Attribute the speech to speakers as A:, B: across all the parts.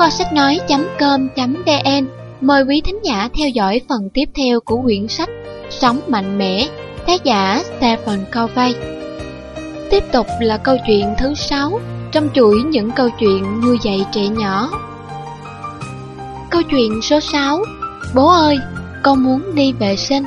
A: Kho sách nói.com.vn mời quý thính giả theo dõi phần tiếp theo của quyển sách Sống mạnh mẽ, tác giả Stephen Covey. Tiếp tục là câu chuyện thứ 6 trong chuỗi những câu chuyện nuôi dạy trẻ nhỏ. Câu chuyện số 6: Bố ơi, con muốn đi vệ sinh.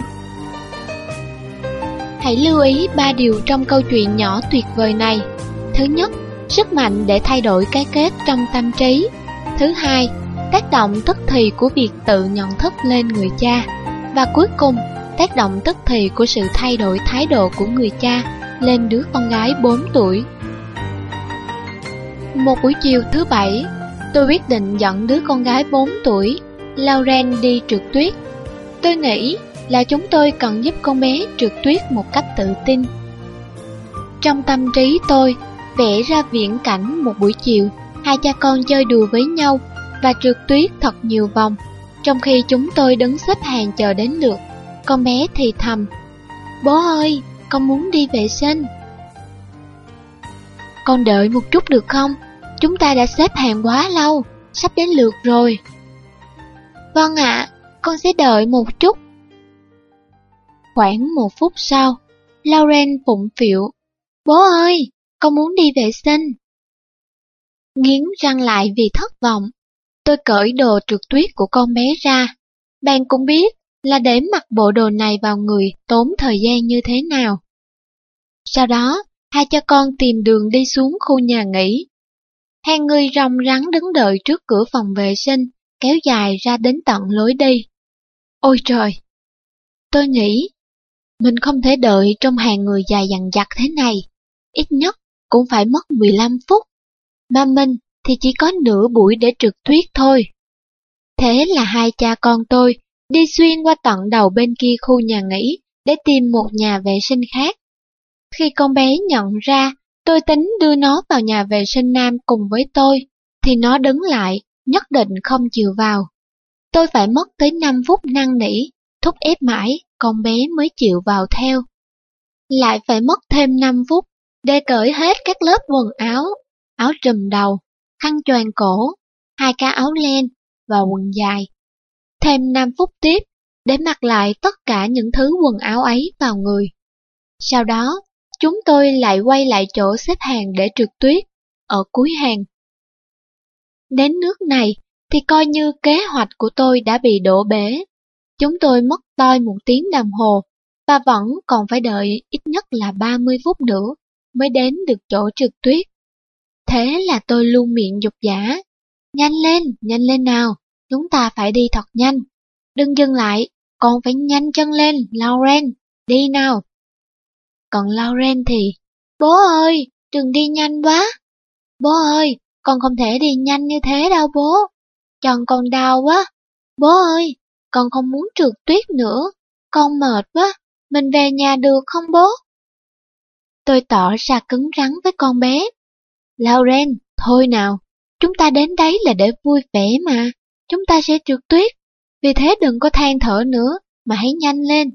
A: Hãy lưu ý 3 điều trong câu chuyện nhỏ tuyệt vời này. Thứ nhất, sức mạnh để thay đổi cái kết trong tâm trí. Thứ hai, tác động tức thì của việc tự nhận thức lên người cha. Và cuối cùng, tác động tức thì của sự thay đổi thái độ của người cha lên đứa con gái 4 tuổi. Một buổi chiều thứ Bảy, tôi quyết định dẫn đứa con gái 4 tuổi, Lauren, đi trượt tuyết. Tôi nghĩ là chúng tôi cần giúp con bé trượt tuyết một cách tự tin. Trong tâm trí tôi vẽ ra viễn cảnh một buổi chiều, hai cha con chơi đùa với nhau và trượt tuyết thật nhiều vòng. Trong khi chúng tôi đứng xếp hàng chờ đến lượt, con bé thì thầm: "Bố ơi, con muốn đi vệ sinh." "Con đợi một chút được không? Chúng ta đã xếp hàng quá lâu, sắp đến lượt rồi." "Vâng ạ, con sẽ đợi một chút." Khoảng 1 phút sau, Lauren phụng phịu: "Bố ơi, con muốn đi vệ sinh." Nghiến răng lại vì thất vọng, tôi cởi đồ trượt tuyết của con bé ra. Bạn cũng biết là để mặc bộ đồ này vào người tốn thời gian như thế nào. Sau đó, hai cha con tìm đường đi xuống khu nhà nghỉ. Hàng người ròng rắn đứng đợi trước cửa phòng vệ sinh, kéo dài ra đến tận lối đi. Ôi trời! Tôi nghĩ, mình không thể đợi trong hàng người dài dằng dặc thế này. Ít nhất cũng phải mất 15 phút. Mà mình thì chỉ có nửa buổi để trượt tuyết thôi. Thế là hai cha con tôi đi xuyên qua tận đầu bên kia khu nhà nghỉ để tìm một nhà vệ sinh khác. Khi con bé nhận ra tôi tính đưa nó vào nhà vệ sinh nam cùng với tôi, thì nó đứng lại, nhất định không chịu vào. Tôi phải mất tới 5 phút năn nỉ, thúc ép mãi, con bé mới chịu vào theo. Lại phải mất thêm 5 phút để cởi hết các lớp quần áo, áo trùm đầu, khăn choàng cổ, 2 cái áo len và quần dài. Thêm 5 phút tiếp để mặc lại tất cả những thứ quần áo ấy vào người. Sau đó, chúng tôi lại quay lại chỗ xếp hàng để trượt tuyết, ở cuối hàng. Đến nước này thì coi như kế hoạch của tôi đã bị đổ bể. Chúng tôi mất toi 1 tiếng đồng hồ và vẫn còn phải đợi ít nhất là 30 phút nữa mới đến được chỗ trượt tuyết. Thế là tôi luôn miệng giục giã: nhanh lên nào, chúng ta phải đi thật nhanh. Đừng dừng lại, con phải nhanh chân lên, Lauren, đi nào. Còn Lauren thì: "Bố ơi, đừng đi nhanh quá. Bố ơi, con không thể đi nhanh như thế đâu bố. Chân con đau quá. Bố ơi, con không muốn trượt tuyết nữa. Con mệt quá, mình về nhà được không bố?" Tôi tỏ ra cứng rắn với con bé: "Lauren, thôi nào, chúng ta đến đấy là để vui vẻ mà, chúng ta sẽ trượt tuyết, vì thế đừng có than thở nữa, mà hãy nhanh lên."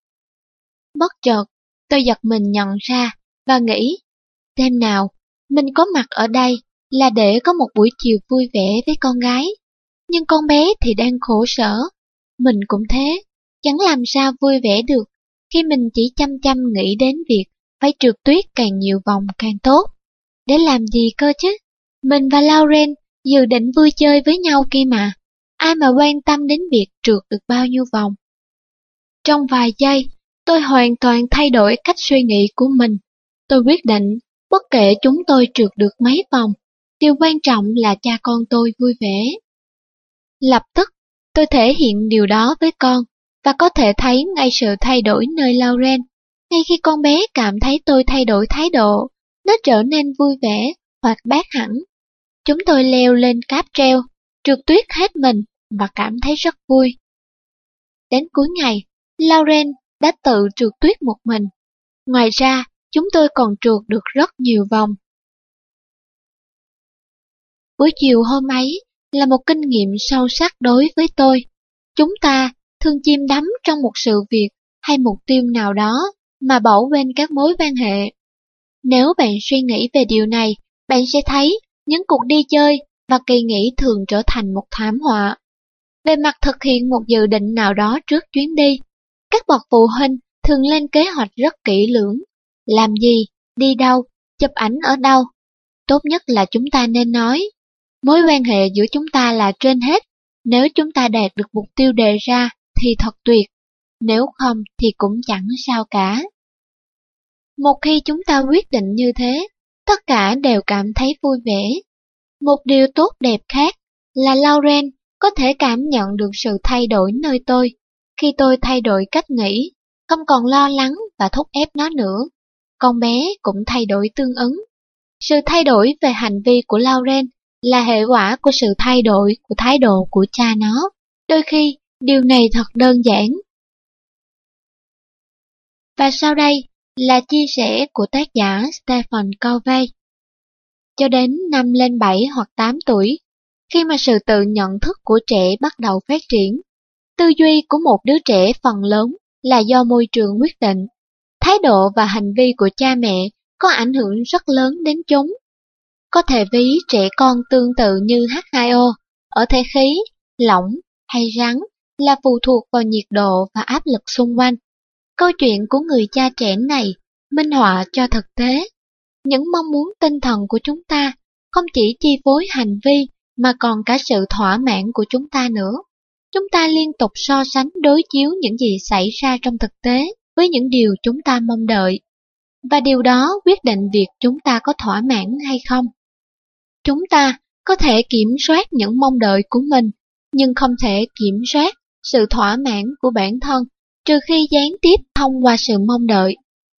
A: Bất chợt, tôi giật mình nhận ra và nghĩ, đêm nào, mình có mặt ở đây là để có một buổi chiều vui vẻ với con gái, nhưng con bé thì đang khổ sở, mình cũng thế, chẳng làm sao vui vẻ được khi mình chỉ chăm chăm nghĩ đến việc phải trượt tuyết càng nhiều vòng càng tốt. Để làm gì cơ chứ? Mình và Lauren dự định vui chơi với nhau kia mà. Ai mà quan tâm đến việc trượt được bao nhiêu vòng. Trong vài giây, tôi hoàn toàn thay đổi cách suy nghĩ của mình. Tôi quyết định, bất kể chúng tôi trượt được mấy vòng, điều quan trọng là cha con tôi vui vẻ. Lập tức, tôi thể hiện điều đó với con, và có thể thấy ngay sự thay đổi nơi Lauren. Ngay khi con bé cảm thấy tôi thay đổi thái độ, nó trở nên vui vẻ, hoạt bát hẳn. Chúng tôi leo lên cáp treo, trượt tuyết hết mình và cảm thấy rất vui. Đến cuối ngày, Lauren đã tự trượt tuyết một mình. Ngoài ra, chúng tôi còn trượt được rất nhiều vòng. Buổi chiều hôm ấy là một kinh nghiệm sâu sắc đối với tôi. Chúng ta thường chìm đắm trong một sự việc hay mục tiêu nào đó mà bỏ quên các mối quan hệ. Nếu bạn suy nghĩ về điều này, bạn sẽ thấy những cuộc đi chơi và kỳ nghỉ thường trở thành một thảm họa. Về mặt thực hiện một dự định nào đó trước chuyến đi, các bậc phụ huynh thường lên kế hoạch rất kỹ lưỡng. Làm gì, đi đâu, chụp ảnh ở đâu. Tốt nhất là chúng ta nên nói, mối quan hệ giữa chúng ta là trên hết. Nếu chúng ta đạt được mục tiêu đề ra thì thật tuyệt, nếu không thì cũng chẳng sao cả. Một khi chúng ta quyết định như thế, tất cả đều cảm thấy vui vẻ. Một điều tốt đẹp khác là Lauren có thể cảm nhận được sự thay đổi nơi tôi. Khi tôi thay đổi cách nghĩ, không còn lo lắng và thúc ép nó nữa, con bé cũng thay đổi tương ứng. Sự thay đổi về hành vi của Lauren là hệ quả của sự thay đổi của thái độ của cha nó. Đôi khi, điều này thật đơn giản. Và sau đây là chia sẻ của tác giả Stephen Covey. Cho đến năm lên 7 hoặc 8 tuổi, khi mà sự tự nhận thức của trẻ bắt đầu phát triển, tư duy của một đứa trẻ phần lớn là do môi trường quyết định. Thái độ và hành vi của cha mẹ có ảnh hưởng rất lớn đến chúng. Có thể ví trẻ con tương tự như H2O ở thể khí, lỏng hay rắn là phụ thuộc vào nhiệt độ và áp lực xung quanh. Câu chuyện của người cha trẻ này minh họa cho thực tế. Những mong muốn tinh thần của chúng ta không chỉ chi phối hành vi mà còn cả sự thỏa mãn của chúng ta nữa. Chúng ta liên tục so sánh đối chiếu những gì xảy ra trong thực tế với những điều chúng ta mong đợi. Và điều đó quyết định việc chúng ta có thỏa mãn hay không. Chúng ta có thể kiểm soát những mong đợi của mình, nhưng không thể kiểm soát sự thỏa mãn của bản thân, trừ khi gián tiếp thông qua sự mong đợi.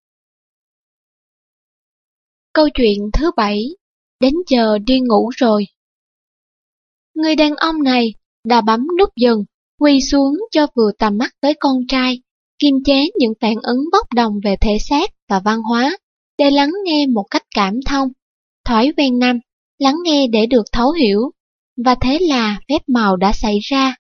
A: Câu chuyện thứ 7. Đến giờ đi ngủ rồi. Người đàn ông này đã bấm nút dừng, quỳ xuống cho vừa tầm mắt với con trai, kiềm chế những phản ứng bốc đồng về thể xác và văn hóa, để lắng nghe một cách cảm thông. Thói quen 5. Lắng nghe để được thấu hiểu. Và thế là phép màu đã xảy ra.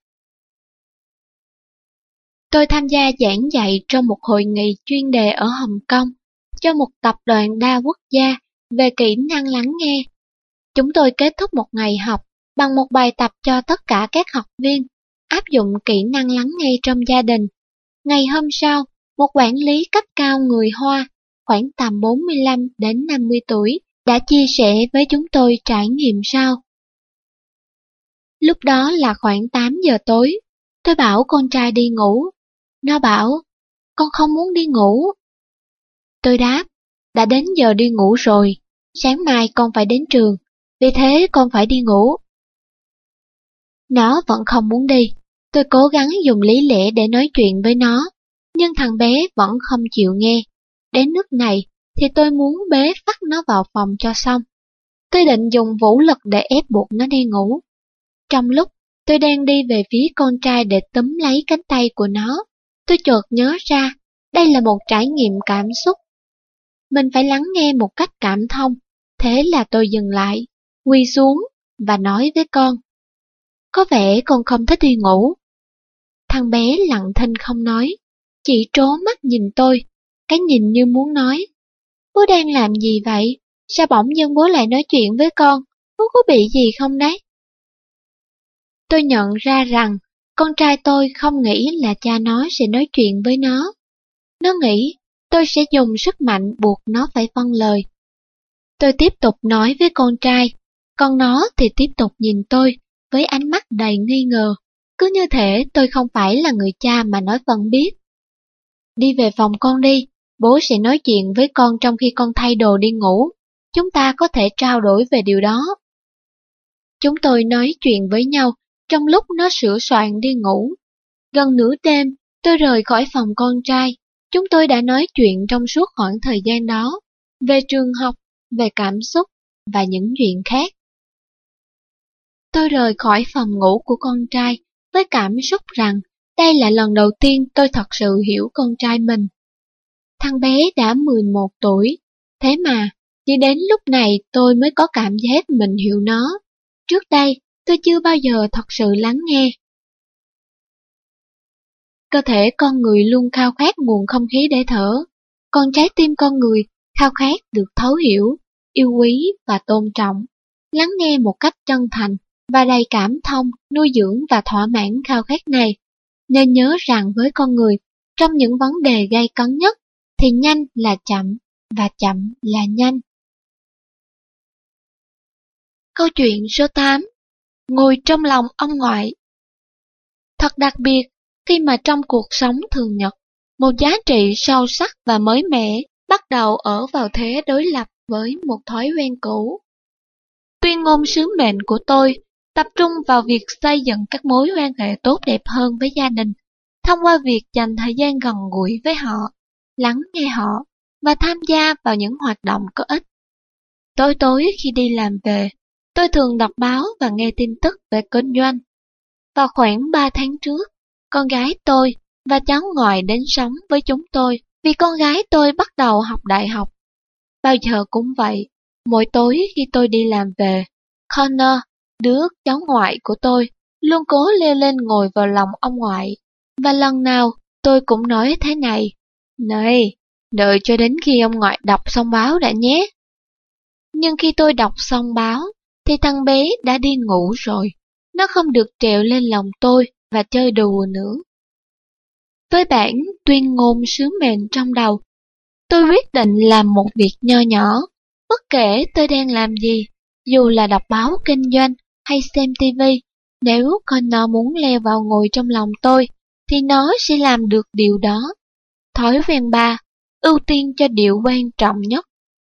A: Tôi tham gia giảng dạy trong một hội nghị chuyên đề ở Hồng Kông cho một tập đoàn đa quốc gia về kỹ năng lắng nghe. Chúng tôi kết thúc một ngày học bằng một bài tập cho tất cả các học viên áp dụng kỹ năng lắng nghe trong gia đình. Ngày hôm sau, một quản lý cấp cao người Hoa, khoảng tầm 45 đến 50 tuổi, đã chia sẻ với chúng tôi trải nghiệm sau. Lúc đó là khoảng 8 giờ tối, tôi bảo con trai đi ngủ. Nó bảo, con không muốn đi ngủ. Tôi đáp, đã đến giờ đi ngủ rồi, sáng mai con phải đến trường, vì thế con phải đi ngủ. Nó vẫn không muốn đi. Tôi cố gắng dùng lý lẽ để nói chuyện với nó, nhưng thằng bé vẫn không chịu nghe. Đến nước này thì tôi muốn bế vắt nó vào phòng cho xong. Tôi định dùng vũ lực để ép buộc nó đi ngủ. Trong lúc tôi đang đi về phía con trai để túm lấy cánh tay của nó, tôi chợt nhớ ra, đây là một trải nghiệm cảm xúc. Mình phải lắng nghe một cách cảm thông, thế là tôi dừng lại, quỳ xuống và nói với con. Có vẻ con không thích đi ngủ. Thằng bé lặng thinh không nói, chỉ trố mắt nhìn tôi, cái nhìn như muốn nói. Bố đang làm gì vậy? Sao bỗng dưng bố lại nói chuyện với con? Bố có bị gì không đấy? Tôi nhận ra rằng con trai tôi không nghĩ là cha nó sẽ nói chuyện với nó. Nó nghĩ tôi sẽ dùng sức mạnh buộc nó phải vâng lời. Tôi tiếp tục nói với con trai, còn nó thì tiếp tục nhìn tôi với ánh mắt đầy nghi ngờ. Cứ như thể tôi không phải là người cha mà nó vẫn biết. Đi về phòng con đi, bố sẽ nói chuyện với con trong khi con thay đồ đi ngủ. Chúng ta có thể trao đổi về điều đó. Chúng tôi nói chuyện với nhau trong lúc nó sửa soạn đi ngủ. Gần nửa đêm, tôi rời khỏi phòng con trai. Chúng tôi đã nói chuyện trong suốt khoảng thời gian đó, về trường học, về cảm xúc và những chuyện khác. Tôi rời khỏi phòng ngủ của con trai với cảm xúc rằng đây là lần đầu tiên tôi thật sự hiểu con trai mình. Thằng bé đã 11 tuổi, thế mà chỉ đến lúc này tôi mới có cảm giác mình hiểu nó. Trước đây, tôi chưa bao giờ thật sự lắng nghe. Cơ thể con người luôn khao khát nguồn không khí để thở, còn trái tim con người khao khát được thấu hiểu, yêu quý và tôn trọng. lắng nghe một cách chân thành và đầy cảm thông, nuôi dưỡng và thỏa mãn khao khát này. Nên nhớ rằng với con người, trong những vấn đề gay cấn nhất, thì nhanh là chậm, và chậm là nhanh. Câu chuyện số 8. Ngồi trong lòng ông ngoại. Thật đặc biệt, khi mà trong cuộc sống thường nhật, một giá trị sâu sắc và mới mẻ bắt đầu ở vào thế đối lập với một thói quen cũ. Tuyên ngôn sứ mệnh của tôi tập trung vào việc xây dựng các mối quan hệ tốt đẹp hơn với gia đình, thông qua việc dành thời gian gần gũi với họ, lắng nghe họ và tham gia vào những hoạt động có ích. Tối khi đi làm về, tôi thường đọc báo và nghe tin tức về kinh doanh. Vào khoảng 3 tháng trước, con gái tôi và cháu ngoại đến sống với chúng tôi vì con gái tôi bắt đầu học đại học. Bao giờ cũng vậy, mỗi tối khi tôi đi làm về, Connor, đứa cháu ngoại của tôi, luôn cố leo lên ngồi vào lòng ông ngoại. Và lần nào tôi cũng nói thế này: "Này, đợi cho đến khi ông ngoại đọc xong báo đã nhé." Nhưng khi tôi đọc xong báo, thì thằng bé đã đi ngủ rồi. Nó không được trèo lên lòng tôi và chơi đùa nữa. Với bản tuyên ngôn sứ mệnh trong đầu, tôi quyết định làm một việc nho nhỏ, bất kể tôi đang làm gì, dù là đọc báo kinh doanh hay xem tivi. Nếu con nó muốn leo vào ngồi trong lòng tôi, thì nó sẽ làm được điều đó. Thói quen 3. Ưu tiên cho điều quan trọng nhất.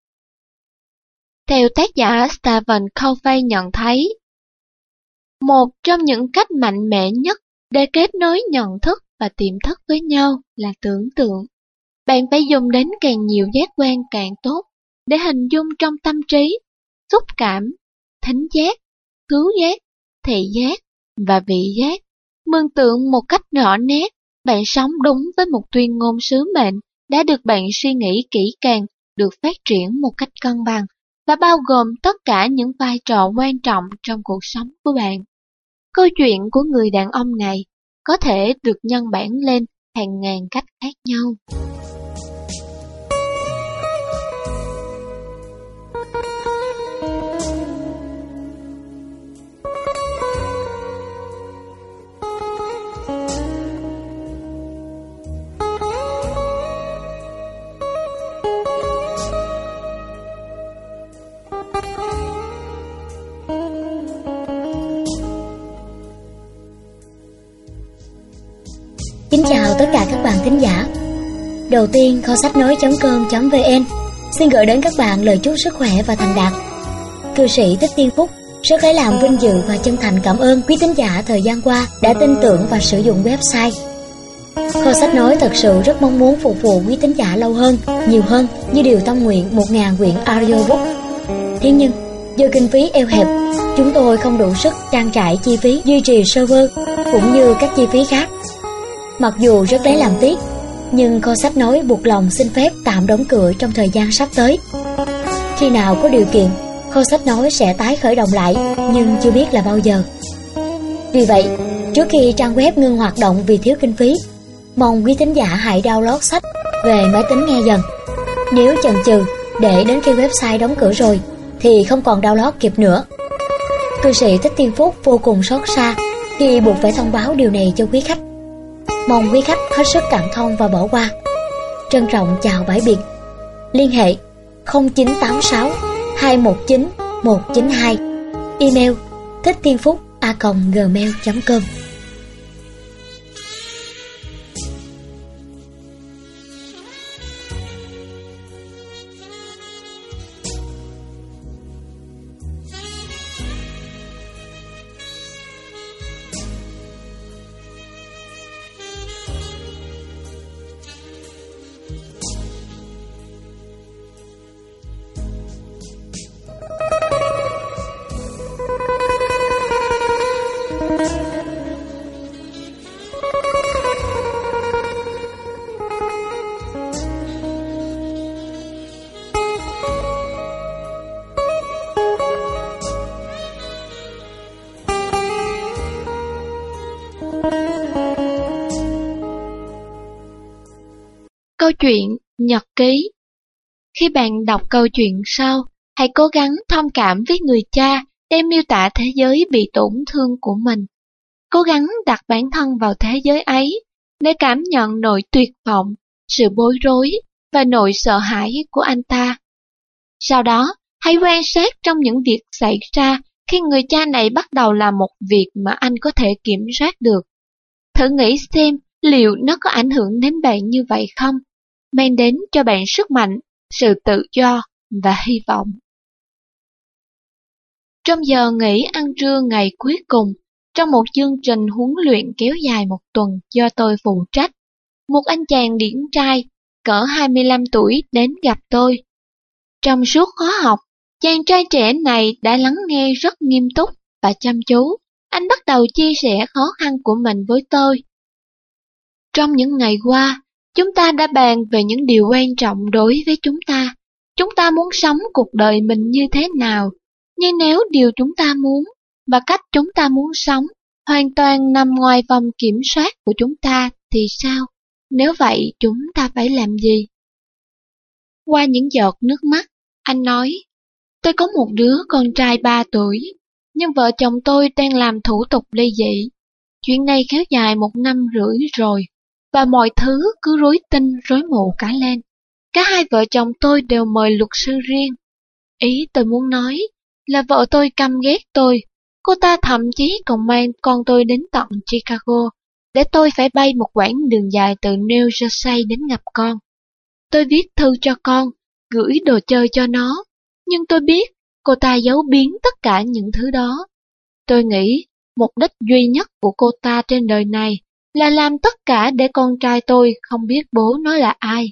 A: Theo tác giả Stephen Covey nhận thấy, một trong những cách mạnh mẽ nhất để kết nối nhận thức và tiềm thức với nhau là tưởng tượng. Bạn phải dùng đến càng nhiều giác quan càng tốt để hình dung trong tâm trí, xúc cảm, thính giác, khứu giác, thị giác và vị giác. Mường tượng một cách rõ nét, bạn sống đúng với một tuyên ngôn sứ mệnh đã được bạn suy nghĩ kỹ càng, được phát triển một cách cân bằng và bao gồm tất cả những vai trò quan trọng trong cuộc sống của bạn. Câu chuyện của người đàn ông này có thể được nhân bản lên hàng ngàn cách khác nhau.
B: Kính chào tất cả các bạn thính giả. Đầu tiên, kho sách nói.com.vn xin gửi đến các bạn lời chúc sức khỏe và thành đạt. Cư sĩ Thích Tiên Phúc rất lấy làm vinh dự và chân thành cảm ơn quý thính giả thời gian qua đã tin tưởng và sử dụng website. Kho sách nói thật sự rất mong muốn phục vụ quý thính giả lâu hơn, nhiều hơn như điều tâm nguyện 1000 quyển audiobook. Thế nhưng, do kinh phí eo hẹp, chúng tôi không đủ sức trang trải chi phí duy trì server cũng như các chi phí khác. Mặc dù rất lấy làm tiếc, nhưng kho sách nói buộc lòng xin phép tạm đóng cửa trong thời gian sắp tới. Khi nào có điều kiện, kho sách nói sẽ tái khởi động lại, nhưng chưa biết là bao giờ. Vì vậy, trước khi trang web ngưng hoạt động vì thiếu kinh phí, mong quý thính giả hãy download sách về máy tính nghe dần. Nếu chần chừ để đến khi website đóng cửa rồi, thì không còn download kịp nữa. Cư sĩ Thích Tiên Phúc vô cùng xót xa khi buộc phải thông báo điều này cho quý khách. Mong quý khách hết sức cảm thông và bỏ qua. Trân trọng chào bãi biệt. Liên hệ 0986 219 192. Email thittienphúc@gmail.com.
A: Câu chuyện nhật ký. Khi bạn đọc câu chuyện sau, hãy cố gắng thông cảm với người cha để miêu tả thế giới bị tổn thương của mình, cố gắng đặt bản thân vào thế giới ấy để cảm nhận nỗi tuyệt vọng, sự bối rối và nỗi sợ hãi của anh ta. Sau đó, hãy quan sát trong những việc xảy ra khi người cha này bắt đầu làm một việc mà anh có thể kiểm soát được. Thử nghĩ xem liệu nó có ảnh hưởng đến bạn như vậy không, mang đến cho bạn sức mạnh, sự tự do và hy vọng. Trong giờ nghỉ ăn trưa ngày cuối cùng, trong một chương trình huấn luyện kéo dài một tuần do tôi phụ trách, một anh chàng điển trai, cỡ 25 tuổi đến gặp tôi. Trong suốt khóa học, chàng trai trẻ này đã lắng nghe rất nghiêm túc và chăm chú. Anh bắt đầu chia sẻ khó khăn của mình với tôi. Trong những ngày qua, chúng ta đã bàn về những điều quan trọng đối với chúng ta. Chúng ta muốn sống cuộc đời mình như thế nào? Nhưng nếu điều chúng ta muốn và cách chúng ta muốn sống hoàn toàn nằm ngoài vòng kiểm soát của chúng ta thì sao? Nếu vậy, chúng ta phải làm gì? Qua những giọt nước mắt, anh nói, tôi có một đứa con trai 3 tuổi, nhưng vợ chồng tôi đang làm thủ tục ly dị. Chuyện này kéo dài 1 năm rưỡi rồi, và mọi thứ cứ rối tinh rối mù cả lên. Cả hai vợ chồng tôi đều mời luật sư riêng. Ý tôi muốn nói là vợ tôi căm ghét tôi. Cô ta thậm chí còn mang con tôi đến tận Chicago, để tôi phải bay một quãng đường dài từ New Jersey đến gặp con. Tôi viết thư cho con, gửi đồ chơi cho nó, nhưng tôi biết cô ta giấu biến tất cả những thứ đó. Tôi nghĩ mục đích duy nhất của cô ta trên đời này là làm tất cả để con trai tôi không biết bố nó là ai.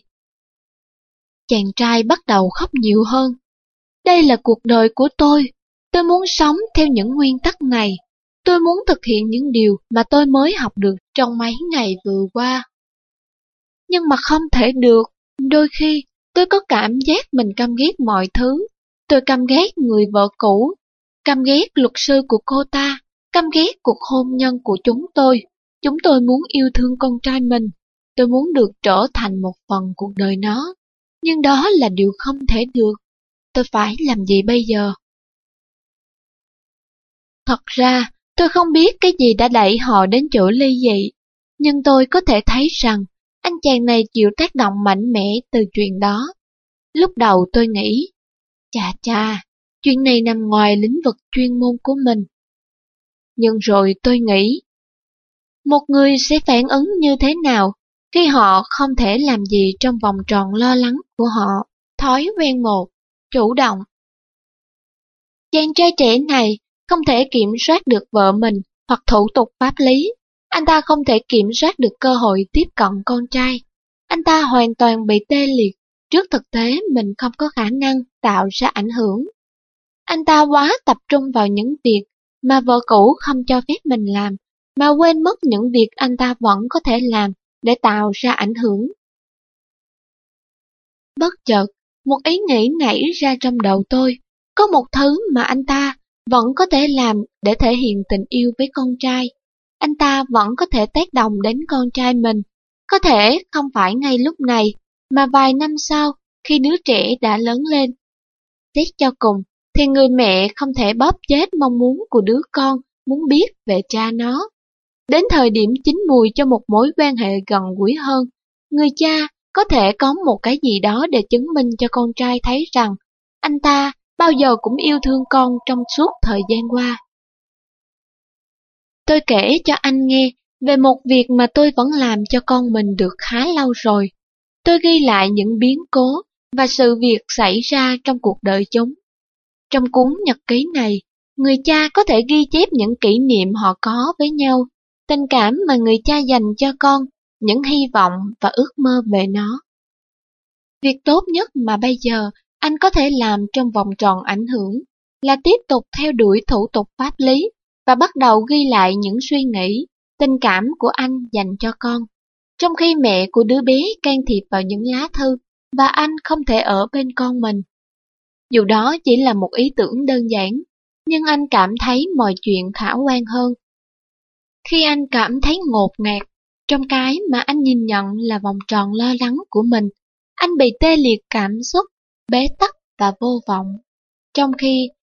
A: Chàng trai bắt đầu khóc nhiều hơn. Đây là cuộc đời của tôi muốn sống theo những nguyên tắc này. Tôi muốn thực hiện những điều mà tôi mới học được trong mấy ngày vừa qua. Nhưng mà không thể được. Đôi khi, tôi có cảm giác mình căm ghét mọi thứ. Tôi căm ghét người vợ cũ, căm ghét luật sư của cô ta, căm ghét cuộc hôn nhân của chúng tôi. Chúng tôi muốn yêu thương con trai mình. Tôi muốn được trở thành một phần cuộc đời nó. Nhưng đó là điều không thể được. Tôi phải làm gì bây giờ? Thật ra, tôi không biết cái gì đã đẩy họ đến chỗ ly dị. Nhưng tôi có thể thấy rằng anh chàng này chịu tác động mạnh mẽ từ chuyện đó. Lúc đầu tôi nghĩ, chà, chuyện này nằm ngoài lĩnh vực chuyên môn của mình. Nhưng rồi tôi nghĩ, một người sẽ phản ứng như thế nào khi họ không thể làm gì trong vòng tròn lo lắng của họ, thói quen một, chủ động. Chàng trai trẻ này không thể kiểm soát được vợ mình hoặc thủ tục pháp lý. Anh ta không thể kiểm soát được cơ hội tiếp cận con trai. Anh ta hoàn toàn bị tê liệt trước thực tế mình không có khả năng tạo ra ảnh hưởng. Anh ta quá tập trung vào những việc mà vợ cũ không cho phép mình làm, mà quên mất những việc anh ta vẫn có thể làm để tạo ra ảnh hưởng. Bất chợt, một ý nghĩ nảy ra trong đầu tôi. Có một thứ mà anh ta vẫn có thể làm để thể hiện tình yêu với con trai. Anh ta vẫn có thể tác động đến con trai mình. Có thể không phải ngay lúc này, mà vài năm sau, khi đứa trẻ đã lớn lên. Xét cho cùng, thì người mẹ không thể bóp chết mong muốn của đứa con muốn biết về cha nó. Đến thời điểm chín mùi cho một mối quan hệ gần gũi hơn, người cha có thể có một cái gì đó để chứng minh cho con trai thấy rằng anh ta bao giờ cũng yêu thương con trong suốt thời gian qua. Tôi kể cho anh nghe về một việc mà tôi vẫn làm cho con mình được khá lâu rồi. Tôi ghi lại những biến cố và sự việc xảy ra trong cuộc đời chúng. Trong cuốn nhật ký này, người cha có thể ghi chép những kỷ niệm họ có với nhau, tình cảm mà người cha dành cho con, những hy vọng và ước mơ về nó. Việc tốt nhất mà bây giờ anh có thể làm trong vòng tròn ảnh hưởng là tiếp tục theo đuổi thủ tục pháp lý và bắt đầu ghi lại những suy nghĩ, tình cảm của anh dành cho con, trong khi mẹ của đứa bé can thiệp vào những lá thư và anh không thể ở bên con mình. Dù đó chỉ là một ý tưởng đơn giản, nhưng anh cảm thấy mọi chuyện khả quan hơn. Khi anh cảm thấy ngột ngạt trong cái mà anh nhìn nhận là vòng tròn lo lắng của mình, anh bị tê liệt cảm xúc, bế tắc và vô vọng. Trong khi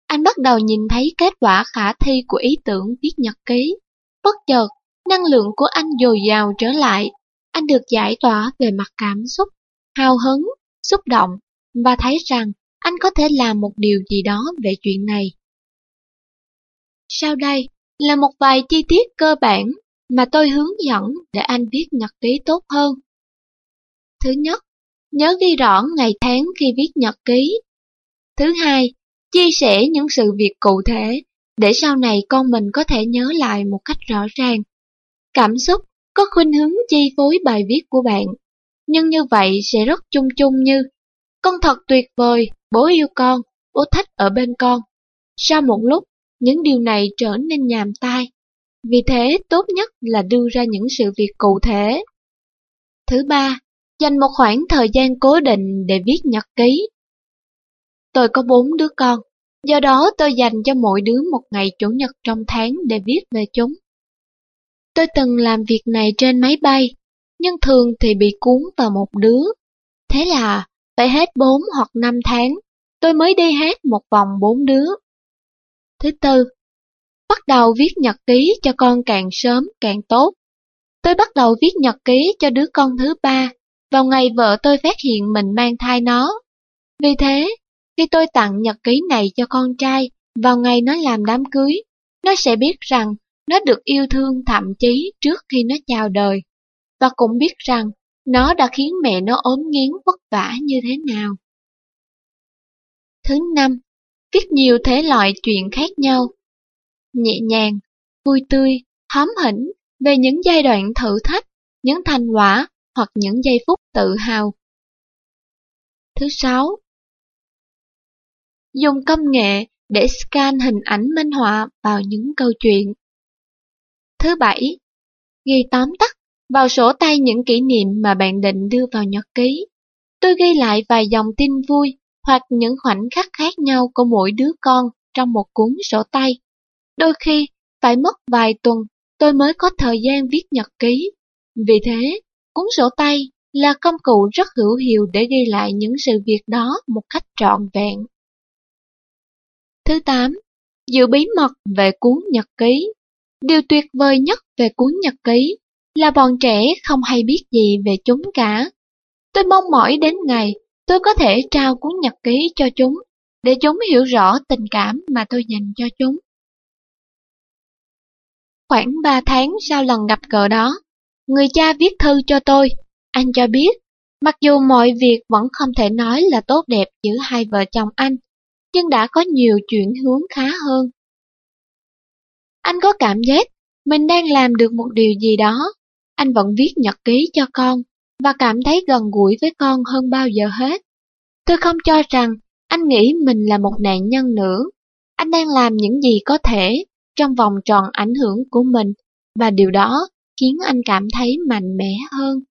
A: Anh bắt đầu nhìn thấy kết quả khả thi của ý tưởng viết nhật ký. Bất chợt, năng lượng của anh dồi dào trở lại. Anh được giải tỏa về mặt cảm xúc, hào hứng, xúc động, và thấy rằng anh có thể làm một điều gì đó về chuyện này. Sau đây là một vài chi tiết cơ bản mà tôi hướng dẫn để anh viết nhật ký tốt hơn. Thứ nhất, nhớ ghi rõ ngày tháng khi viết nhật ký. Thứ hai, chia sẻ những sự việc cụ thể để sau này con mình có thể nhớ lại một cách rõ ràng. Cảm xúc có khuynh hướng chi phối bài viết của bạn, nhưng như vậy sẽ rất chung chung như: con thật tuyệt vời, bố yêu con, bố thích ở bên con. Sau một lúc, những điều này trở nên nhàm tai. Vì thế, tốt nhất là đưa ra những sự việc cụ thể. Thứ ba, dành một khoảng thời gian cố định để viết nhật ký. Tôi có 4 đứa con, do đó tôi dành cho mỗi đứa một ngày chủ nhật trong tháng để viết về chúng. Tôi từng làm việc này trên máy bay, nhưng thường thì bị cuốn vào một đứa. Thế là phải hết 4 hoặc 5 tháng, tôi mới đi hết một vòng 4 đứa. Thứ tư, bắt đầu viết nhật ký cho con càng sớm càng tốt. Tôi bắt đầu viết nhật ký cho đứa con thứ 3 vào ngày vợ tôi phát hiện mình mang thai nó. Vì thế, khi tôi tặng nhật ký này cho con trai vào ngày nó làm đám cưới, nó sẽ biết rằng nó được yêu thương thậm chí trước khi nó chào đời, và cũng biết rằng nó đã khiến mẹ nó ốm nghén vất vả như thế nào. Thứ năm, viết nhiều thể loại chuyện khác nhau. Nhẹ nhàng, vui tươi, hóm hỉnh về những giai đoạn thử thách, những thành quả hoặc những giây phút tự hào. Thứ sáu, dùng công nghệ để scan hình ảnh minh họa vào những câu chuyện. Thứ bảy, ghi tóm tắt vào sổ tay những kỷ niệm mà bạn định đưa vào nhật ký. Tôi ghi lại vài dòng tin vui hoặc những khoảnh khắc khác nhau của mỗi đứa con trong một cuốn sổ tay. Đôi khi phải mất vài tuần tôi mới có thời gian viết nhật ký. Vì thế, cuốn sổ tay là công cụ rất hữu hiệu để ghi lại những sự việc đó một cách trọn vẹn. Thứ 8. Giữ bí mật về cuốn nhật ký. Điều tuyệt vời nhất về cuốn nhật ký là bọn trẻ không hay biết gì về chúng cả. Tôi mong mỏi đến ngày tôi có thể trao cuốn nhật ký cho chúng, để chúng hiểu rõ tình cảm mà tôi dành cho chúng. Khoảng 3 tháng sau lần gặp gỡ đó, người cha viết thư cho tôi. Anh cho biết, mặc dù mọi việc vẫn không thể nói là tốt đẹp giữa hai vợ chồng anh, nhưng đã có nhiều chuyển hướng khá hơn. Anh có cảm giác mình đang làm được một điều gì đó. Anh vẫn viết nhật ký cho con và cảm thấy gần gũi với con hơn bao giờ hết. Tôi không cho rằng anh nghĩ mình là một nạn nhân nữa. Anh đang làm những gì có thể trong vòng tròn ảnh hưởng của mình, và điều đó khiến anh cảm thấy mạnh mẽ hơn.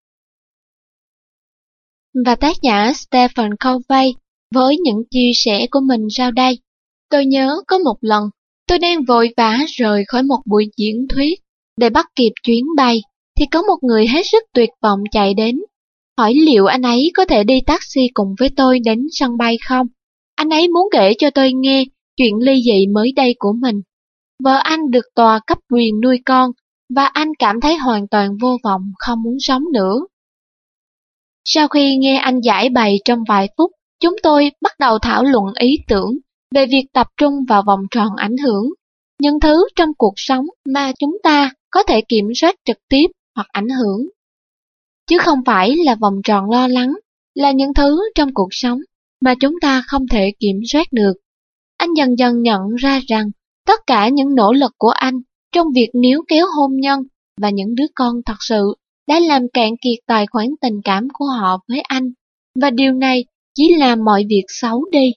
A: Và tác giả Stephen Covey với những chia sẻ của mình sau đây. Tôi nhớ có một lần, tôi đang vội vã rời khỏi một buổi diễn thuyết để bắt kịp chuyến bay, thì có một người hết sức tuyệt vọng chạy đến, hỏi liệu anh ấy có thể đi taxi cùng với tôi đến sân bay không. Anh ấy muốn kể cho tôi nghe chuyện ly dị mới đây của mình. Vợ anh được tòa cấp quyền nuôi con, và anh cảm thấy hoàn toàn vô vọng, không muốn sống nữa. Sau khi nghe anh giải bày trong vài phút, chúng tôi bắt đầu thảo luận ý tưởng về việc tập trung vào vòng tròn ảnh hưởng, những thứ trong cuộc sống mà chúng ta có thể kiểm soát trực tiếp hoặc ảnh hưởng, chứ không phải là vòng tròn lo lắng, là những thứ trong cuộc sống mà chúng ta không thể kiểm soát được. Anh dần dần nhận ra rằng tất cả những nỗ lực của anh trong việc níu kéo hôn nhân và những đứa con thật sự đã làm cạn kiệt tài khoản tình cảm của họ với anh, và điều này chỉ làm mọi việc xấu đi.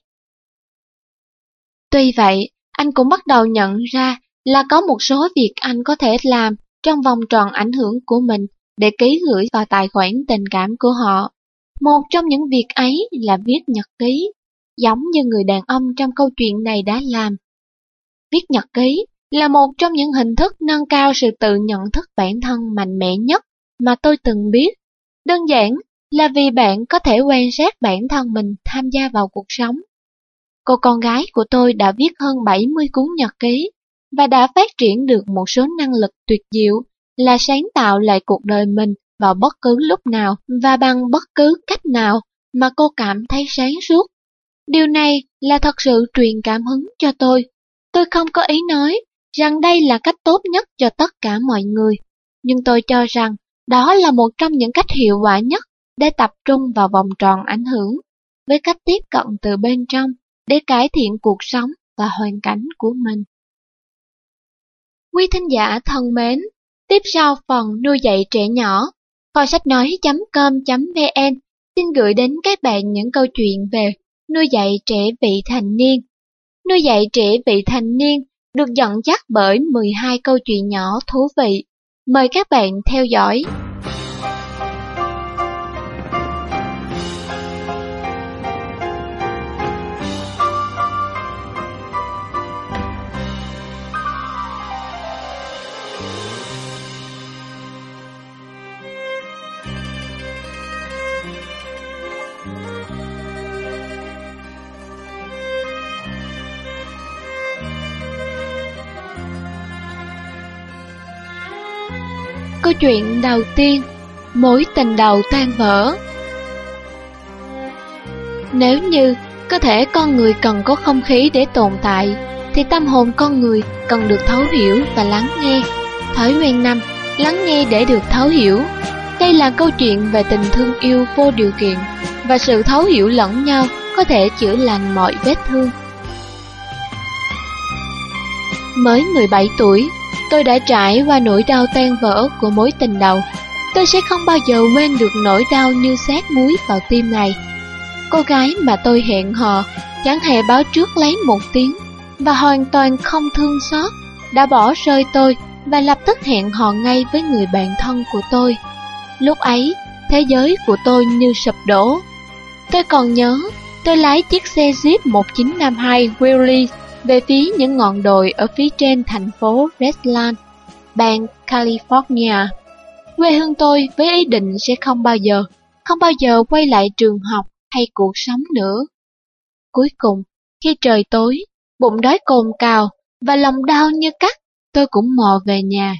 A: Tuy vậy, anh cũng bắt đầu nhận ra là có một số việc anh có thể làm trong vòng tròn ảnh hưởng của mình để ký gửi vào tài khoản tình cảm của họ. Một trong những việc ấy là viết nhật ký, giống như người đàn ông trong câu chuyện này đã làm. Viết nhật ký là một trong những hình thức nâng cao sự tự nhận thức bản thân mạnh mẽ nhất mà tôi từng biết. Đơn giản là vì bạn có thể quan sát bản thân mình tham gia vào cuộc sống. cô con gái của tôi đã viết hơn 70 cuốn nhật ký và đã phát triển được một số năng lực tuyệt diệu là sáng tạo lại cuộc đời mình vào bất cứ lúc nào và bằng bất cứ cách nào mà cô cảm thấy sáng suốt. Điều này là thật sự truyền cảm hứng cho tôi. Tôi không có ý nói rằng đây là cách tốt nhất cho tất cả mọi người, nhưng tôi cho rằng đó là một trong những cách hiệu quả nhất để tập trung vào vòng tròn ảnh hưởng, với cách tiếp cận từ bên trong để cải thiện cuộc sống và hoàn cảnh của mình. Quý thính giả thân mến, tiếp sau phần nuôi dạy trẻ nhỏ, kho sách nói.com.vn xin gửi đến các bạn những câu chuyện về nuôi dạy trẻ vị thành niên. Nuôi dạy trẻ vị thành niên được dẫn dắt bởi 12 câu chuyện nhỏ thú vị. Mời các bạn theo dõi. Câu chuyện đầu tiên, mối tình đầu tan vỡ. Nếu như cơ thể con người cần có không khí để tồn tại, thì tâm hồn con người cần được thấu hiểu và lắng nghe. Thói quen 5, lắng nghe để được thấu hiểu. Đây là câu chuyện về tình thương yêu vô điều kiện và sự thấu hiểu lẫn nhau có thể chữa lành mọi vết thương. Mới 17 tuổi, tôi đã trải qua nỗi đau tan vỡ của mối tình đầu. Tôi sẽ không bao giờ quên được nỗi đau như sát muối vào tim này. Cô gái mà tôi hẹn hò chẳng hề báo trước lấy một tiếng và hoàn toàn không thương xót đã bỏ rơi tôi và lập tức hẹn hò ngay với người bạn thân của tôi. Lúc ấy, thế giới của tôi như sụp đổ. Tôi còn nhớ, tôi lái chiếc xe Jeep 1952 Willys về phía những ngọn đồi ở phía trên thành phố Redland, bang California. Quê hương tôi với ý định sẽ không bao giờ quay lại trường học hay cuộc sống nữa. Cuối cùng, khi trời tối, bụng đói cồn cào và lòng đau như cắt, tôi cũng mò về nhà.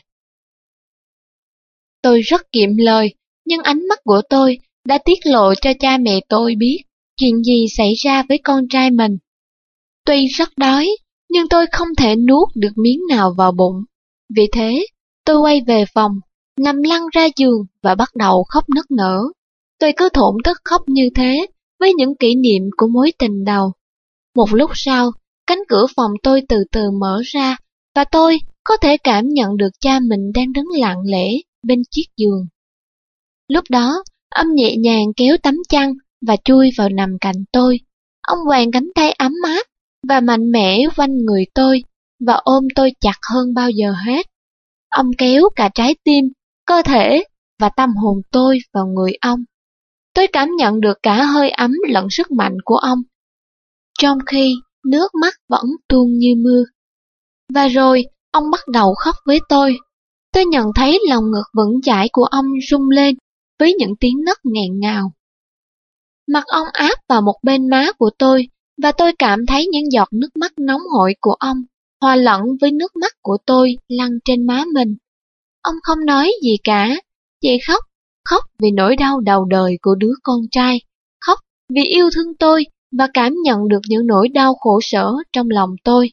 A: Tôi rất kiệm lời, nhưng ánh mắt của tôi đã tiết lộ cho cha mẹ tôi biết chuyện gì xảy ra với con trai mình. Tuy rất đói, nhưng tôi không thể nuốt được miếng nào vào bụng. Vì thế, tôi quay về phòng, nằm lăn ra giường và bắt đầu khóc nức nở. Tôi cứ thổn thức khóc như thế với những kỷ niệm của mối tình đầu. Một lúc sau, cánh cửa phòng tôi từ từ mở ra và tôi có thể cảm nhận được cha mình đang đứng lặng lẽ bên chiếc giường. Lúc đó, ông nhẹ nhàng kéo tấm chăn và chui vào nằm cạnh tôi. Ông quàng cánh tay ấm áp và mạnh mẽ quanh người tôi và ôm tôi chặt hơn bao giờ hết. Ông kéo cả trái tim, cơ thể và tâm hồn tôi vào người ông. Tôi cảm nhận được cả hơi ấm lẫn sức mạnh của ông, trong khi nước mắt vẫn tuôn như mưa. Và rồi, ông bắt đầu khóc với tôi. Tôi nhận thấy lòng ngực vững chãi của ông rung lên với những tiếng nấc nghẹn ngào. Mặt ông áp vào một bên má của tôi và tôi cảm thấy những giọt nước mắt nóng hổi của ông hòa lẫn với nước mắt của tôi lăn trên má mình. Ông không nói gì cả, chỉ khóc vì nỗi đau đầu đời của đứa con trai, khóc vì yêu thương tôi và cảm nhận được những nỗi đau khổ sở trong lòng tôi.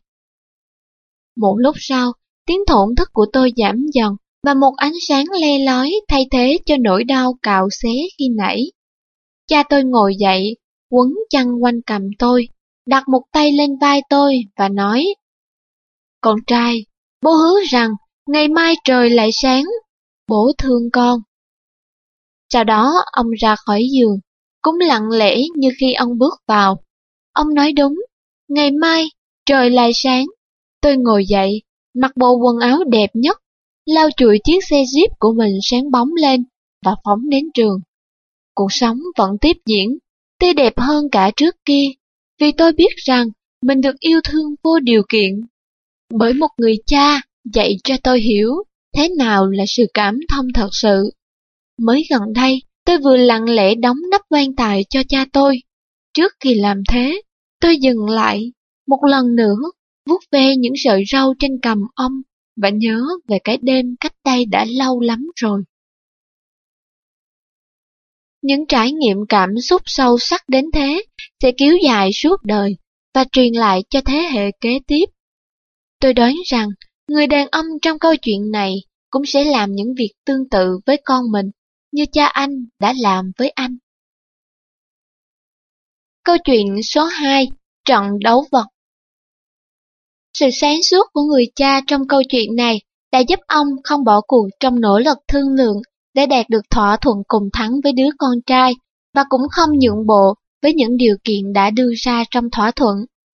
A: Một lúc sau, tiếng thổn thức của tôi giảm dần và một ánh sáng le lói thay thế cho nỗi đau cào xé khi nãy. Cha tôi ngồi dậy, quấn chăn quanh cằm tôi, đặt một tay lên vai tôi và nói: "Con trai, bố hứa rằng ngày mai trời lại sáng, bố thương con." Sau đó ông ra khỏi giường, cũng lặng lẽ như khi ông bước vào. Ông nói đúng, ngày mai trời lại sáng. Tôi ngồi dậy, mặc bộ quần áo đẹp nhất, lau chùi chiếc xe Jeep của mình sáng bóng lên và phóng đến trường. Cuộc sống vẫn tiếp diễn, tươi đẹp hơn cả trước kia, vì tôi biết rằng mình được yêu thương vô điều kiện. Bởi một người cha dạy cho tôi hiểu thế nào là sự cảm thông thật sự. Mới gần đây, tôi vừa lặng lẽ đóng nắp quan tài cho cha tôi. Trước khi làm thế, Tôi dừng lại, một lần nữa, vuốt ve những sợi râu trên cằm ông và nhớ về cái đêm cách đây đã lâu lắm rồi. Những trải nghiệm cảm xúc sâu sắc đến thế sẽ kéo dài suốt đời và truyền lại cho thế hệ kế tiếp. Tôi đoán rằng người đàn ông trong câu chuyện này cũng sẽ làm những việc tương tự với con mình như cha anh đã làm với anh. Câu chuyện số 2. Trận đấu vật. Sự sáng suốt của người cha trong câu chuyện này đã giúp ông không bỏ cuộc trong nỗ lực thương lượng để đạt được thỏa thuận cùng thắng với đứa con trai, và cũng không nhượng bộ với những điều kiện đã đưa ra trong thỏa thuận.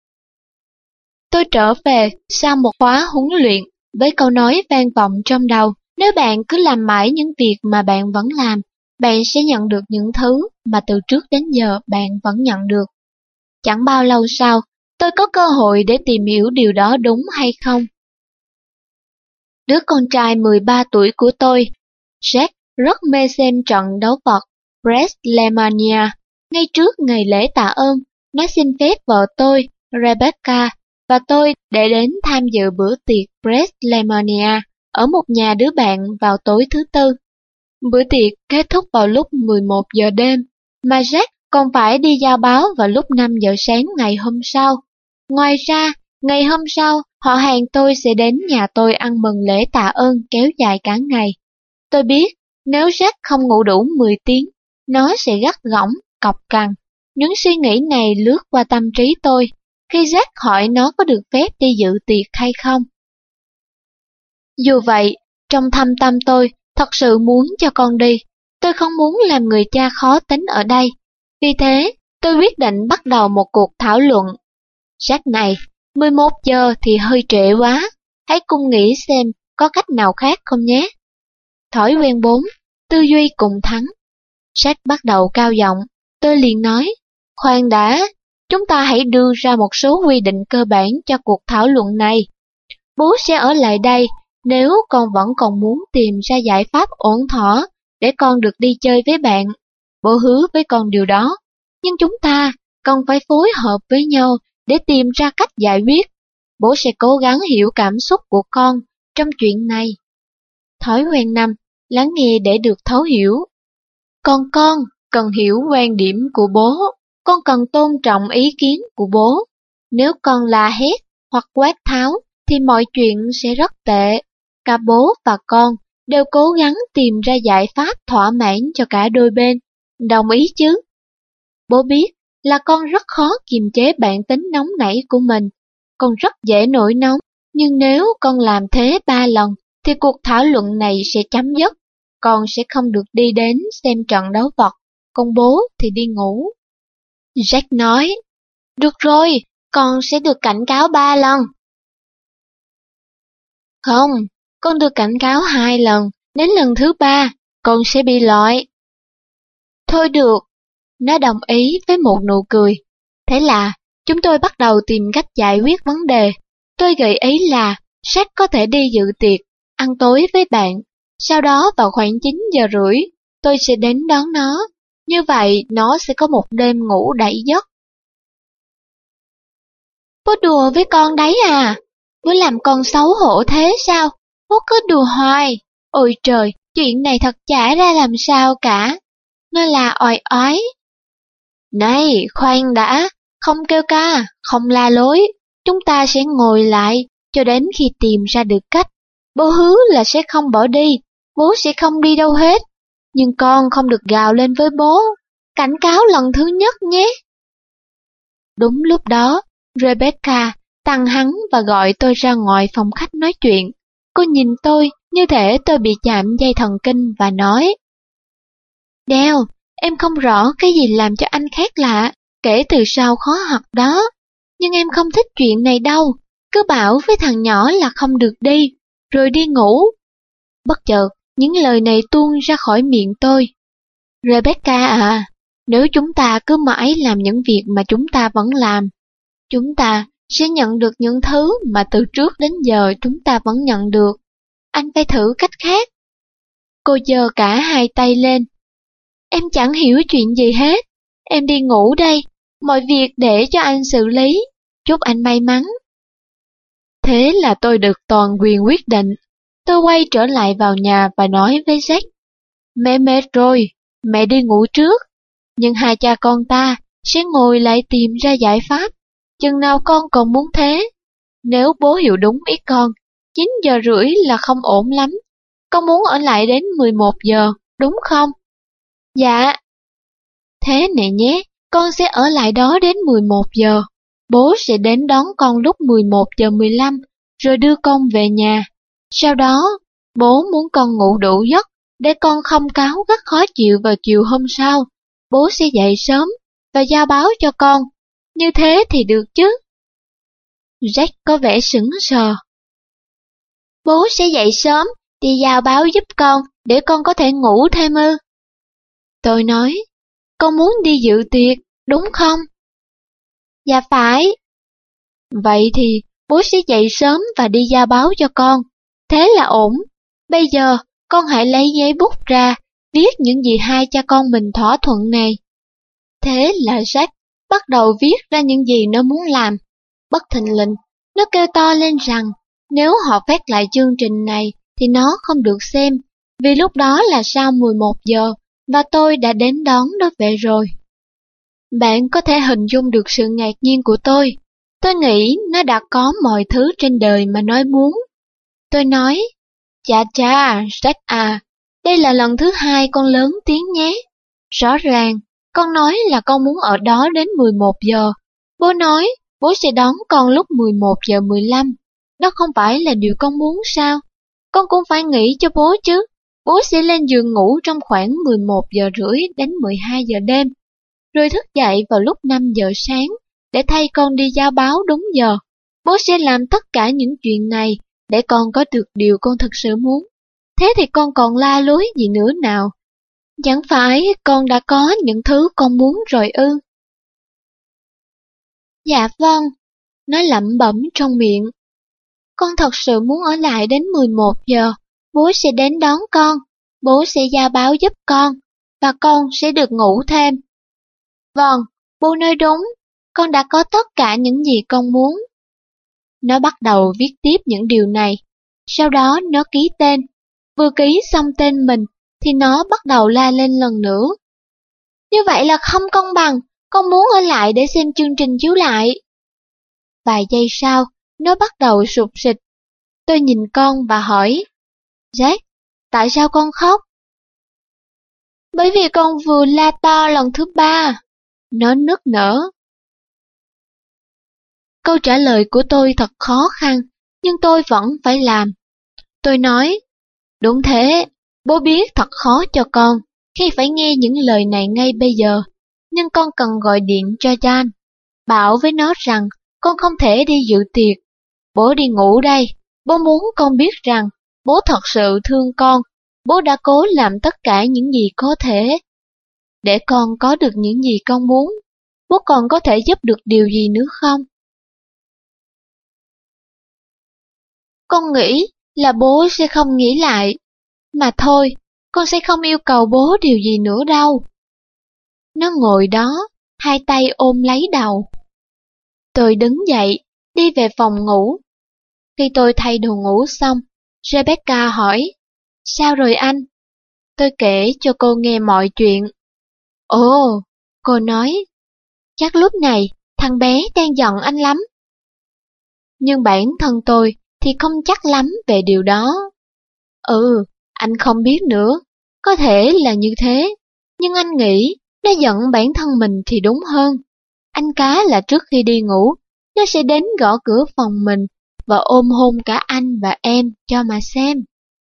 A: Tôi trở về sau một khóa huấn luyện với câu nói vang vọng trong đầu: nếu bạn cứ làm mãi những việc mà bạn vẫn làm, bạn sẽ nhận được những thứ mà từ trước đến giờ bạn vẫn nhận được. Chẳng bao lâu sau, tôi có cơ hội để tìm hiểu điều đó đúng hay không. Đứa con trai 13 tuổi của tôi, Jack, rất mê xem trận đấu vật WrestleMania. Ngay trước ngày lễ tạ ơn, nó xin phép vợ tôi, Rebecca, và tôi để đến tham dự bữa tiệc WrestleMania ở một nhà đứa bạn vào tối thứ Tư. Bữa tiệc kết thúc vào lúc 11 giờ đêm, mà Jack còn phải đi giao báo vào lúc 5 giờ sáng ngày hôm sau. Ngoài ra, ngày hôm sau, họ hàng tôi sẽ đến nhà tôi ăn mừng lễ tạ ơn kéo dài cả ngày. Tôi biết, nếu Jack không ngủ đủ 10 tiếng, nó sẽ gắt gỏng, cọc cằn. Những suy nghĩ này lướt qua tâm trí tôi khi Jack hỏi nó có được phép đi dự tiệc hay không. Dù vậy, trong thâm tâm tôi thật sự muốn cho con đi. Tôi không muốn làm người cha khó tính ở đây. Vì thế, tôi quyết định bắt đầu một cuộc thảo luận. Jack này, 11 giờ thì hơi trễ quá. Hãy cùng nghĩ xem có cách nào khác không nhé. Thói quen 4. Tư duy cùng thắng. Jack bắt đầu cao giọng. Tôi liền nói, khoan đã, chúng ta hãy đưa ra một số quy định cơ bản cho cuộc thảo luận này. Bố sẽ ở lại đây nếu con vẫn còn muốn tìm ra giải pháp ổn thỏa để con được đi chơi với bạn. Bố hứa với con điều đó, nhưng chúng ta cần phải phối hợp với nhau để tìm ra cách giải quyết. Bố sẽ cố gắng hiểu cảm xúc của con trong chuyện này. Thói quen 5. Lắng nghe để được thấu hiểu. Còn con cần hiểu quan điểm của bố. Con cần tôn trọng ý kiến của bố. Nếu con la hét hoặc quát tháo thì mọi chuyện sẽ rất tệ. Cả bố và con đều cố gắng tìm ra giải pháp thỏa mãn cho cả đôi bên. Đồng ý chứ? Bố biết là con rất khó kiềm chế bản tính nóng nảy của mình. Con rất dễ nổi nóng, nhưng nếu con làm thế 3 lần thì cuộc thảo luận này sẽ chấm dứt. Con sẽ không được đi đến xem trận đấu vật, còn bố thì đi ngủ. Jack nói, được rồi, con sẽ được cảnh cáo 3 lần. Không, con được cảnh cáo 2 lần, đến lần thứ 3, con sẽ bị loại. Thôi được, nó đồng ý với một nụ cười. Thế là, chúng tôi bắt đầu tìm cách giải quyết vấn đề. Tôi gợi ý là Jack có thể đi dự tiệc, ăn tối với bạn. Sau đó vào khoảng 9 giờ rưỡi, tôi sẽ đến đón nó. Như vậy, nó sẽ có một đêm ngủ đầy giấc. Bố đùa với con đấy à? Bố làm con xấu hổ thế sao? Bố cứ đùa hoài. Ôi trời, chuyện này thật chả ra làm sao cả. Nó là oai oái. Này, khoan đã, không kêu ca, không la lối. Chúng ta sẽ ngồi lại cho đến khi tìm ra được cách. Bố hứa là sẽ không bỏ đi, bố sẽ không đi đâu hết. Nhưng con không được gào lên với bố. Cảnh cáo lần thứ nhất nhé. Đúng lúc đó, Rebecca tăng hắng và gọi tôi ra ngoài phòng khách nói chuyện. Cô nhìn tôi như thể tôi bị chạm dây thần kinh và nói, Dale, em không rõ cái gì làm cho anh khác lạ, kể từ sau khó học đó. Nhưng em không thích chuyện này đâu, cứ bảo với thằng nhỏ là không được đi, rồi đi ngủ. Bất chợt, những lời này tuôn ra khỏi miệng tôi. Rebecca à, nếu chúng ta cứ mãi làm những việc mà chúng ta vẫn làm, chúng ta sẽ nhận được những thứ mà từ trước đến giờ chúng ta vẫn nhận được. Anh phải thử cách khác. Cô giơ cả hai tay lên. Em chẳng hiểu chuyện gì hết. Em đi ngủ đây. mọi việc để cho anh xử lý, chúc anh may mắn. Thế là tôi được toàn quyền quyết định. Tôi quay trở lại vào nhà và nói với Jack, mẹ mệt rồi, mẹ đi ngủ trước. Nhưng hai cha con ta sẽ ngồi lại tìm ra giải pháp, chừng nào con còn muốn thế. Nếu bố hiểu đúng ý con, 9 giờ rưỡi là không ổn lắm. Con muốn ở lại đến 11 giờ, đúng không? Dạ. Thế này nhé, con sẽ ở lại đó đến 11 giờ. Bố sẽ đến đón con lúc 11 giờ 15, rồi đưa con về nhà. Sau đó, bố muốn con ngủ đủ giấc, để con không cáu gắt khó chịu vào chiều hôm sau. Bố sẽ dậy sớm, và giao báo cho con. Như thế thì được chứ? Jack có vẻ sững sờ. Bố sẽ dậy sớm, đi giao báo giúp con, để con có thể ngủ thêm ư? Tôi nói, con muốn đi dự tiệc, đúng không? Dạ phải. Vậy thì bố sẽ dậy sớm và đi giao báo cho con. Thế là ổn. Bây giờ, con hãy lấy giấy bút ra, viết những gì hai cha con mình thỏa thuận này. Thế là Jack bắt đầu viết ra những gì nó muốn làm. Bất thình lình, nó kêu to lên rằng nếu họ phát lại chương trình này thì nó không được xem, vì lúc đó là sau 11 giờ và tôi đã đến đón nó về rồi. Bạn có thể hình dung được sự ngạc nhiên của tôi. Tôi nghĩ nó đã có mọi thứ trên đời mà nó muốn. Tôi nói, chà, Jack à, đây là lần thứ hai con lớn tiếng nhé. Rõ ràng, con nói là con muốn ở đó đến 11 giờ. Bố nói, bố sẽ đón con lúc 11 giờ 15. Đó không phải là điều con muốn sao? Con cũng phải nghĩ cho bố chứ. Bố sẽ lên giường ngủ trong khoảng 11 giờ rưỡi đến 12 giờ đêm, rồi thức dậy vào lúc 5 giờ sáng để thay con đi giao báo đúng giờ. Bố sẽ làm tất cả những chuyện này để con có được điều con thực sự muốn. Thế thì con còn la lối gì nữa nào? Chẳng phải con đã có những thứ con muốn rồi ư? Dạ vâng, nó lẩm bẩm trong miệng. Con thật sự muốn ở lại đến 11 giờ, bố sẽ đến đón con, bố sẽ giao báo giúp con, và con sẽ được ngủ thêm. Vâng, bố nói đúng, con đã có tất cả những gì con muốn. Nó bắt đầu viết tiếp những điều này, sau đó nó ký tên. Vừa ký xong tên mình, thì nó bắt đầu la lên lần nữa. Như vậy là không công bằng, con muốn ở lại để xem chương trình chiếu lại. Vài giây sau, nó bắt đầu sụt sịt. Tôi nhìn con và hỏi, Jack, tại sao con khóc? Bởi vì con vừa la to lần thứ 3. Nó nức nở. Câu trả lời của tôi thật khó khăn, nhưng tôi vẫn phải làm. Tôi nói, đúng thế, bố biết thật khó cho con khi phải nghe những lời này ngay bây giờ, nhưng con cần gọi điện cho Jan, bảo với nó rằng con không thể đi dự tiệc. Bố đi ngủ đây, bố muốn con biết rằng bố thật sự thương con, bố đã cố làm tất cả những gì có thể để con có được những gì con muốn. Bố còn có thể giúp được điều gì nữa không? Con nghĩ là bố sẽ không nghĩ lại. Mà thôi, con sẽ không yêu cầu bố điều gì nữa đâu. Nó ngồi đó, hai tay ôm lấy đầu. Tôi đứng dậy, đi về phòng ngủ. Khi tôi thay đồ ngủ xong, Rebecca hỏi, sao rồi anh? Tôi kể cho cô nghe mọi chuyện. Ồ, cô nói, chắc lúc này thằng bé đang giận anh lắm. Nhưng bản thân tôi thì không chắc lắm về điều đó. Anh không biết nữa, có thể là như thế, nhưng anh nghĩ nó giận bản thân mình thì đúng hơn. Anh cá là trước khi đi ngủ, nó sẽ đến gõ cửa phòng mình và ôm hôn cả anh và em cho mà xem.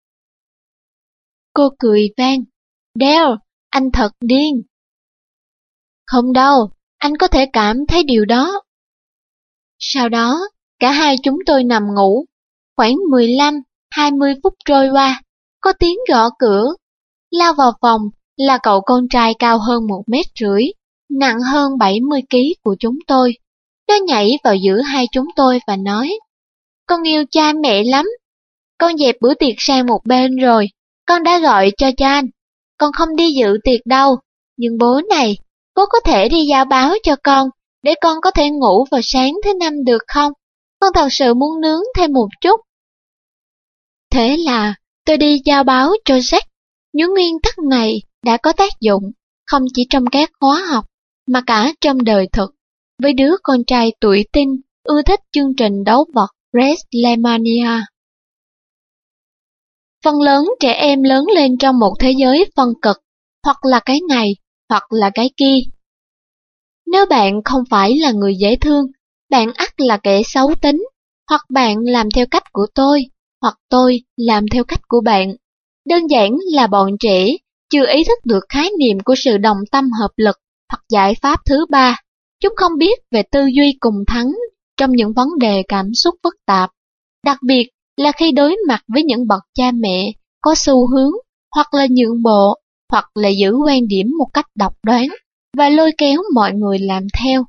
A: Cô cười vang, Dale, anh thật điên. Không đâu, anh có thể cảm thấy điều đó. Sau đó, cả hai chúng tôi nằm ngủ. Khoảng 15-20 phút trôi qua, có tiếng gõ cửa. Lao vào phòng là cậu con trai cao hơn 1,5 mét, nặng hơn 70 kg của chúng tôi. Nó nhảy vào giữa hai chúng tôi và nói, con yêu cha mẹ lắm. Con dẹp bữa tiệc sang một bên rồi, con đã gọi cho Jan. Con không đi dự tiệc đâu, nhưng bố này, bố có thể đi giao báo cho con để con có thể ngủ vào sáng thứ năm được không? Con thật sự muốn nướng thêm một chút. Thế là tôi đi giao báo cho Jack. Những nguyên tắc này đã có tác dụng, không chỉ trong các khóa học, mà cả trong đời thực. Với đứa con trai tuổi teen, ưa thích chương trình đấu vật WrestleMania. Phần lớn trẻ em lớn lên trong một thế giới phân cực, hoặc là cái này, hoặc là cái kia. Nếu bạn không phải là người dễ thương, bạn ắt là kẻ xấu tính, hoặc bạn làm theo cách của tôi, hoặc tôi làm theo cách của bạn. Đơn giản là bọn trẻ chưa ý thức được khái niệm của sự đồng tâm hợp lực hoặc giải pháp thứ ba. Chúng không biết về tư duy cùng thắng trong những vấn đề cảm xúc phức tạp, đặc biệt là khi đối mặt với những bậc cha mẹ có xu hướng hoặc là nhượng bộ, hoặc là giữ quan điểm một cách độc đoán và lôi kéo mọi người làm theo.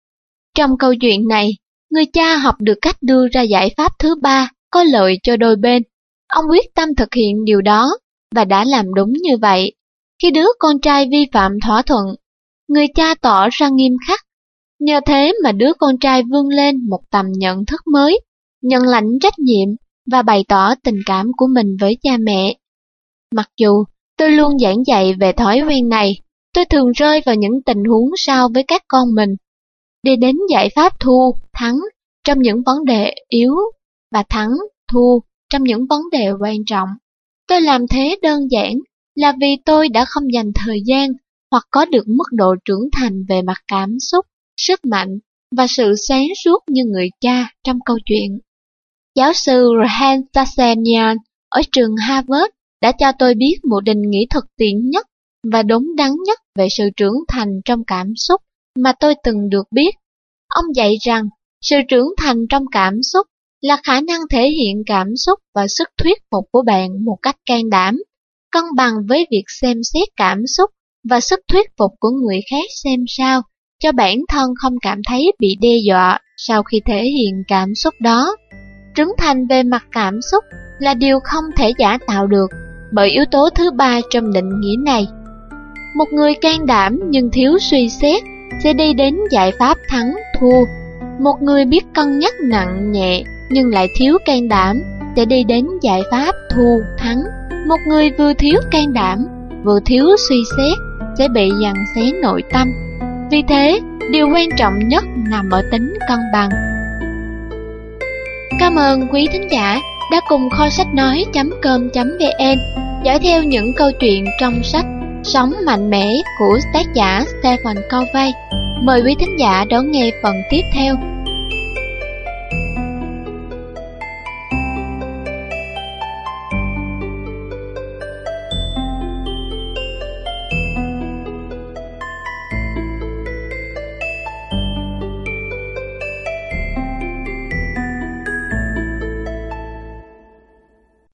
A: Trong câu chuyện này, người cha học được cách đưa ra giải pháp thứ ba có lợi cho đôi bên. Ông quyết tâm thực hiện điều đó và đã làm đúng như vậy. Khi đứa con trai vi phạm thỏa thuận, người cha tỏ ra nghiêm khắc. Nhờ thế mà đứa con trai vươn lên một tầm nhận thức mới, nhận lãnh trách nhiệm và bày tỏ tình cảm của mình với cha mẹ. Mặc dù tôi luôn giảng dạy về thói quen này, tôi thường rơi vào những tình huống sau với các con mình. Đi đến giải pháp thua, thắng trong những vấn đề yếu và thắng, thua trong những vấn đề quan trọng. Tôi làm thế đơn giản là vì tôi đã không dành thời gian hoặc có được mức độ trưởng thành về mặt cảm xúc, sức mạnh và sự sáng suốt như người cha trong câu chuyện. Giáo sư Rehan Tassanian ở trường Harvard đã cho tôi biết một định nghĩa thực tiễn nhất và đúng đắn nhất về sự trưởng thành trong cảm xúc mà tôi từng được biết. Ông dạy rằng sự trưởng thành trong cảm xúc là khả năng thể hiện cảm xúc và sức thuyết phục của bạn một cách can đảm, cân bằng với việc xem xét cảm xúc và sức thuyết phục của người khác xem sao cho bản thân không cảm thấy bị đe dọa sau khi thể hiện cảm xúc đó. Trưởng thành về mặt cảm xúc là điều không thể giả tạo được bởi yếu tố thứ ba trong định nghĩa này. Một người can đảm nhưng thiếu suy xét sẽ đi đến giải pháp thắng thua. Một người biết cân nhắc nặng nhẹ nhưng lại thiếu can đảm sẽ đi đến giải pháp thua thắng. Một người vừa thiếu can đảm vừa thiếu suy xét sẽ bị giằng xé nội tâm. Vì thế, điều quan trọng nhất nằm ở tính cân bằng. Cảm ơn quý thính giả đã cùng kho sách nói.com.vn dõi theo những câu chuyện trong sách Sống Mạnh Mẽ của tác giả Stephen Covey. Mời quý thính giả đón nghe phần tiếp theo.